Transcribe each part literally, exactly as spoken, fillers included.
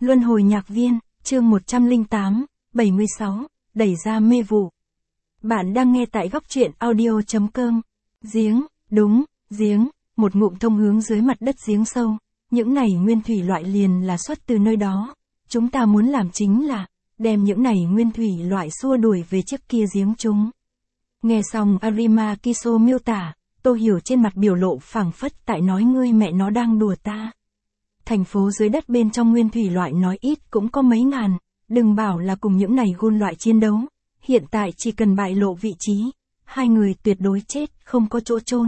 Luân hồi nhạc viên, chương một trăm lẻ tám, bảy mươi sáu, đẩy ra mê vụ. Bạn đang nghe tại góc truyện audio chấm com. Giếng, đúng, giếng, một ngụm thông hướng dưới mặt đất giếng sâu. Những này nguyên thủy loại liền là xuất từ nơi đó. Chúng ta muốn làm chính là, đem những này nguyên thủy loại xua đuổi về trước kia giếng chúng. Nghe xong Arima Kiso miêu tả, Tô Hiểu trên mặt biểu lộ phảng phất tại nói ngươi mẹ nó đang đùa ta. Thành phố dưới đất bên trong nguyên thủy loại nói ít cũng có mấy ngàn, đừng bảo là cùng những này gun loại chiến đấu. Hiện tại chỉ cần bại lộ vị trí, hai người tuyệt đối chết, không có chỗ chôn.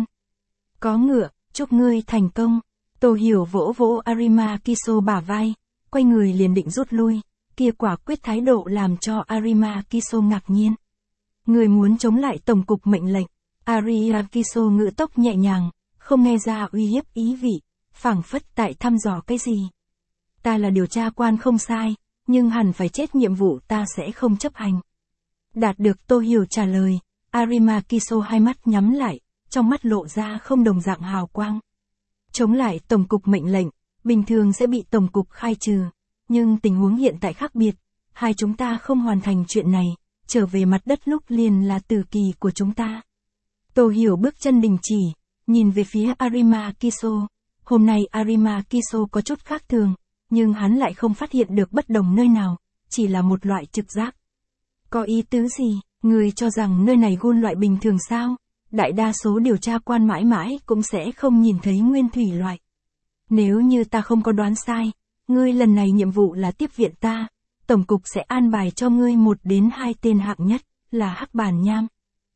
Có ngựa, chúc ngươi thành công. Tô Hiểu vỗ vỗ Arima Kiso bả vai, quay người liền định rút lui, kia quả quyết thái độ làm cho Arima Kiso ngạc nhiên. Người muốn chống lại tổng cục mệnh lệnh. Arima Kiso ngữ tốc nhẹ nhàng, không nghe ra uy hiếp ý vị, phảng phất tại thăm dò cái gì. Ta là điều tra quan không sai, nhưng hẳn phải chết nhiệm vụ ta sẽ không chấp hành. Đạt được Tô Hiểu trả lời, Arima Kiso hai mắt nhắm lại, trong mắt lộ ra không đồng dạng hào quang. Chống lại tổng cục mệnh lệnh, bình thường sẽ bị tổng cục khai trừ, nhưng tình huống hiện tại khác biệt, hai chúng ta không hoàn thành chuyện này, trở về mặt đất lúc liền là tử kỳ của chúng ta. Tô Hiểu bước chân đình chỉ, nhìn về phía Arima Kiso. Hôm nay Arima Kiso có chút khác thường, nhưng hắn lại không phát hiện được bất đồng nơi nào, chỉ là một loại trực giác. Có ý tứ gì, người cho rằng nơi này gun loại bình thường sao? Đại đa số điều tra quan mãi mãi cũng sẽ không nhìn thấy nguyên thủy loại. Nếu như ta không có đoán sai, ngươi lần này nhiệm vụ là tiếp viện ta, tổng cục sẽ an bài cho ngươi một đến hai tên hạng nhất, là Hắc Bản Nham,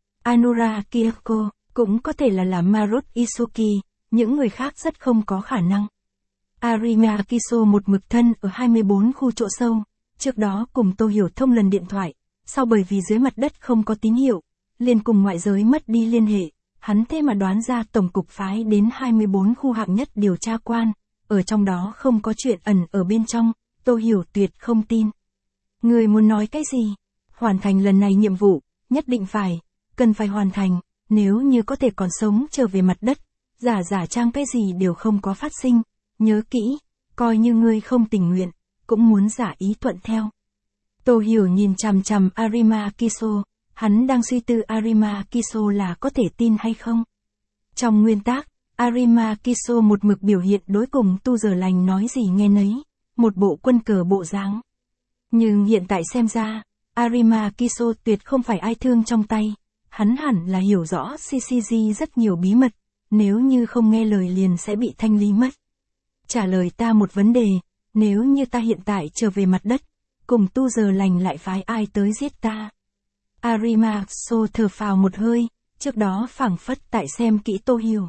Anura Kyoko, cũng có thể là là Marut Isuki, những người khác rất không có khả năng. Arima Kiso một mực thân ở hai mươi bốn khu chỗ sâu, trước đó cùng Tô Hiểu thông lần điện thoại, sau bởi vì dưới mặt đất không có tín hiệu, liền cùng ngoại giới mất đi liên hệ, hắn thế mà đoán ra tổng cục phái đến hai mươi bốn khu hạng nhất điều tra quan, ở trong đó không có chuyện ẩn ở bên trong, Tô Hiểu tuyệt không tin. Người muốn nói cái gì? Hoàn thành lần này nhiệm vụ, nhất định phải, cần phải hoàn thành, nếu như có thể còn sống trở về mặt đất, giả giả trang cái gì đều không có phát sinh, nhớ kỹ, coi như ngươi không tình nguyện, cũng muốn giả ý thuận theo. Tô Hiểu nhìn chằm chằm Arima Kiso, hắn đang suy tư Arima Kiso là có thể tin hay không. Trong nguyên tắc, Arima Kiso một mực biểu hiện đối cùng tu giờ lành nói gì nghe nấy, một bộ quân cờ bộ dáng. Nhưng hiện tại xem ra, Arima Kiso tuyệt không phải ai thương trong tay, hắn hẳn là hiểu rõ xê xê giê rất nhiều bí mật, nếu như không nghe lời liền sẽ bị thanh lý mất. Trả lời ta một vấn đề, nếu như ta hiện tại trở về mặt đất, cùng tu giờ lành lại phái ai tới giết ta. Arima Kiso thở phào một hơi, trước đó phảng phất tại xem kỹ Tô Hiểu.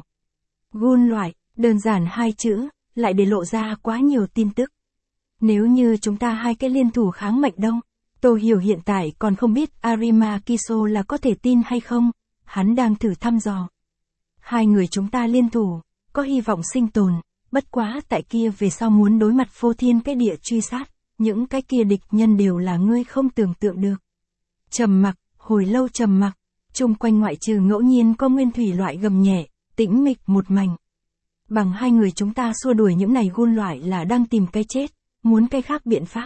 Gun loại, đơn giản hai chữ, lại để lộ ra quá nhiều tin tức. Nếu như chúng ta hai cái liên thủ kháng mệnh đâu, Tô Hiểu hiện tại còn không biết Arima Kiso là có thể tin hay không, hắn đang thử thăm dò. Hai người chúng ta liên thủ, có hy vọng sinh tồn, bất quá tại kia về sau muốn đối mặt phô thiên cái địa truy sát, những cái kia địch nhân đều là ngươi không tưởng tượng được. Trầm mặc, hồi lâu trầm mặc, chung quanh ngoại trừ ngẫu nhiên có nguyên thủy loại gầm nhẹ, tĩnh mịch một mảnh. Bằng hai người chúng ta xua đuổi những này gun loại là đang tìm cái chết, muốn cái khác biện pháp.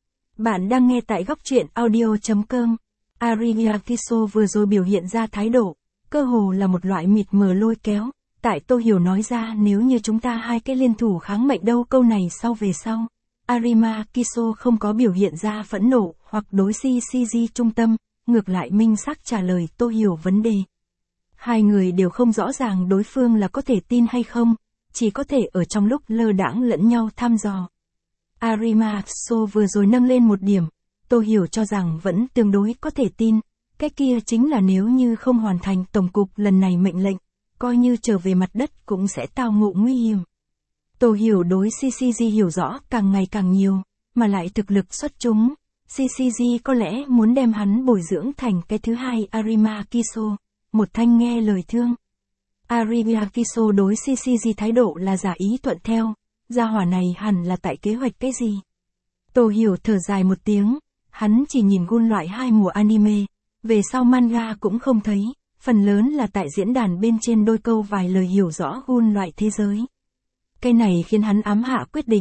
Bạn đang nghe tại góc truyện audio chấm com. Arima Kiso vừa rồi biểu hiện ra thái độ, cơ hồ là một loại mịt mờ lôi kéo, tại Tô Hiểu nói ra nếu như chúng ta hai cái liên thủ kháng mệnh đâu câu này sau về sau. Arima Kiso không có biểu hiện ra phẫn nộ hoặc đối xê xê giê trung tâm, ngược lại minh xác trả lời Tô Hiểu vấn đề. Hai người đều không rõ ràng đối phương là có thể tin hay không, chỉ có thể ở trong lúc lơ đãng lẫn nhau thăm dò. Arima Kiso vừa rồi nâng lên một điểm, Tô Hiểu cho rằng vẫn tương đối có thể tin, cái kia chính là nếu như không hoàn thành tổng cục lần này mệnh lệnh, coi như trở về mặt đất cũng sẽ tao ngộ nguy hiểm. Tô Hiểu đối xê xê giê hiểu rõ càng ngày càng nhiều, mà lại thực lực xuất chúng, xê xê giê có lẽ muốn đem hắn bồi dưỡng thành cái thứ hai Arima Kiso, một thanh nghe lời thương. Arima Kiso đối xê xê giê thái độ là giả ý thuận theo, gia hỏa này hẳn là tại kế hoạch cái gì. Tô Hiểu thở dài một tiếng, hắn chỉ nhìn gun loại hai mùa anime, về sau manga cũng không thấy, phần lớn là tại diễn đàn bên trên đôi câu vài lời hiểu rõ gun loại thế giới. Cái này khiến hắn ám hạ quyết định,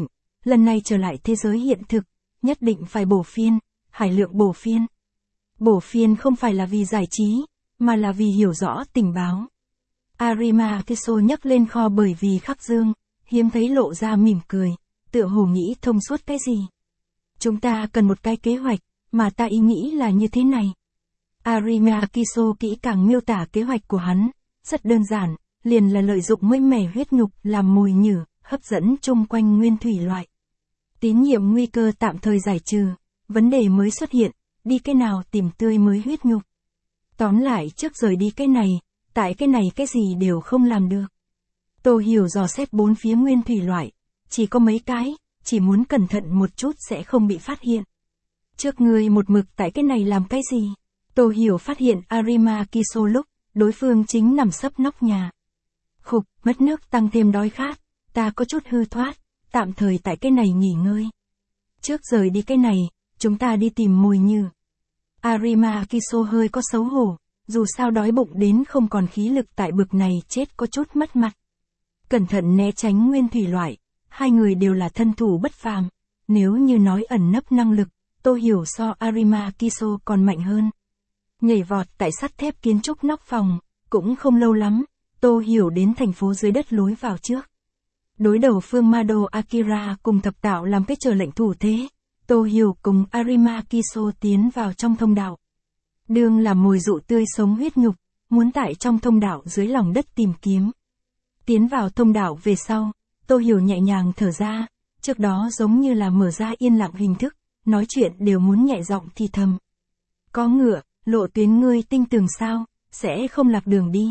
lần này trở lại thế giới hiện thực, nhất định phải bổ phiên, hải lượng bổ phiên. Bổ phiên không phải là vì giải trí, mà là vì hiểu rõ tình báo. Arima Kiso nhắc lên kho bởi vì Khắc Dương, hiếm thấy lộ ra mỉm cười, tựa hồ nghĩ thông suốt cái gì. Chúng ta cần một cái kế hoạch, mà ta ý nghĩ là như thế này. Arima Kiso kỹ càng miêu tả kế hoạch của hắn, rất đơn giản, liền là lợi dụng mới mẻ huyết nhục làm mồi nhử, hấp dẫn chung quanh nguyên thủy loại. Tín nhiệm nguy cơ tạm thời giải trừ, vấn đề mới xuất hiện, đi cái nào tìm tươi mới huyết nhục. Tóm lại trước rời đi cái này, tại cái này cái gì đều không làm được. Tô Hiểu dò xét bốn phía nguyên thủy loại, chỉ có mấy cái, chỉ muốn cẩn thận một chút sẽ không bị phát hiện. Trước người một mực tại cái này làm cái gì? Tô Hiểu phát hiện Arima Kiso lúc, đối phương chính nằm sấp nóc nhà. Khục, mất nước tăng thêm đói khát, ta có chút hư thoát, tạm thời tại cái này nghỉ ngơi. Trước rời đi cái này, chúng ta đi tìm mồi nhử. Arima Kiso hơi có xấu hổ, dù sao đói bụng đến không còn khí lực tại bực này chết có chút mất mặt. Cẩn thận né tránh nguyên thủy loại, hai người đều là thân thủ bất phàm, nếu như nói ẩn nấp năng lực, Tô Hiểu so Arima Kiso còn mạnh hơn. Nhảy vọt tại sắt thép kiến trúc nóc phòng, cũng không lâu lắm, Tô Hiểu đến thành phố dưới đất lối vào trước. Đối đầu Phương Mado Akira cùng thập tạo làm cái chờ lệnh thủ thế, Tô Hiểu cùng Arima Kiso tiến vào trong thông đạo. Đương là mồi dụ tươi sống huyết nhục, muốn tại trong thông đạo dưới lòng đất tìm kiếm. Tiến vào thông đạo về sau, Tô Hiểu nhẹ nhàng thở ra, trước đó giống như là mở ra yên lặng hình thức, nói chuyện đều muốn nhẹ giọng thì thầm. Có ngựa, lộ tuyến ngươi tinh tường sao, sẽ không lạc đường đi.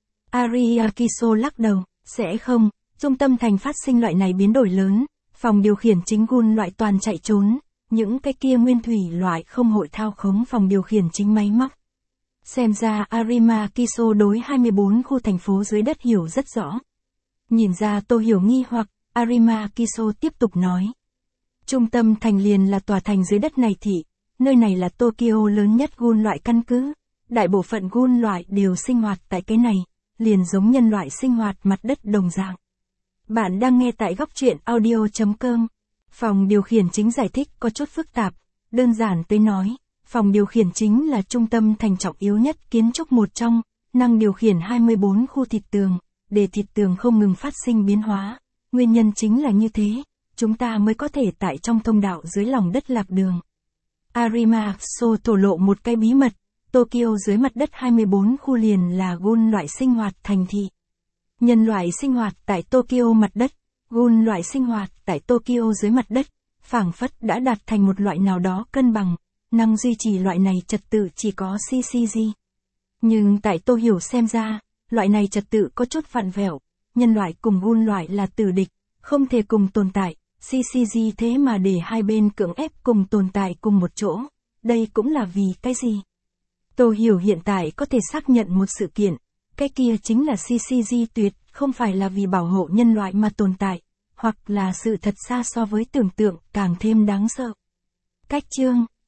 Arima Kiso lắc đầu, sẽ không, trung tâm thành phát sinh loại này biến đổi lớn, phòng điều khiển chính gun loại toàn chạy trốn, những cái kia nguyên thủy loại không hội thao khống phòng điều khiển chính máy móc. Xem ra Arima Kiso đối hai mươi bốn khu thành phố dưới đất hiểu rất rõ. Nhìn ra Tô Hiểu nghi hoặc, Arima Kiso tiếp tục nói. Trung tâm thành liền là tòa thành dưới đất này thị, nơi này là Tokyo lớn nhất gun loại căn cứ. Đại bộ phận gun loại đều sinh hoạt tại cái này, liền giống nhân loại sinh hoạt mặt đất đồng dạng. Bạn đang nghe tại góc truyện audio chấm com. Phòng điều khiển chính giải thích có chút phức tạp, đơn giản tới nói, phòng điều khiển chính là trung tâm thành trọng yếu nhất kiến trúc một trong, năng điều khiển hai mươi bốn khu thịt tường, để thịt tường không ngừng phát sinh biến hóa. Nguyên nhân chính là như thế, chúng ta mới có thể tại trong thông đạo dưới lòng đất lạc đường. Arima Kiso thổ lộ một cái bí mật, Tokyo dưới mặt đất hai mươi bốn khu liền là gun loại sinh hoạt thành thị. Nhân loại sinh hoạt tại Tokyo mặt đất, gun loại sinh hoạt tại Tokyo dưới mặt đất, phảng phất đã đạt thành một loại nào đó cân bằng, năng duy trì loại này trật tự chỉ có xê xê giê. Nhưng tại Tô Hiểu xem ra, loại này trật tự có chút vặn vẹo, nhân loại cùng gun loại là tử địch, không thể cùng tồn tại, xê xê giê thế mà để hai bên cưỡng ép cùng tồn tại cùng một chỗ, đây cũng là vì cái gì? Tô Hiểu hiện tại có thể xác nhận một sự kiện, cái kia chính là xê xê giê tuyệt không phải là vì bảo hộ nhân loại mà tồn tại, hoặc là sự thật xa so với tưởng tượng càng thêm đáng sợ. Cách chương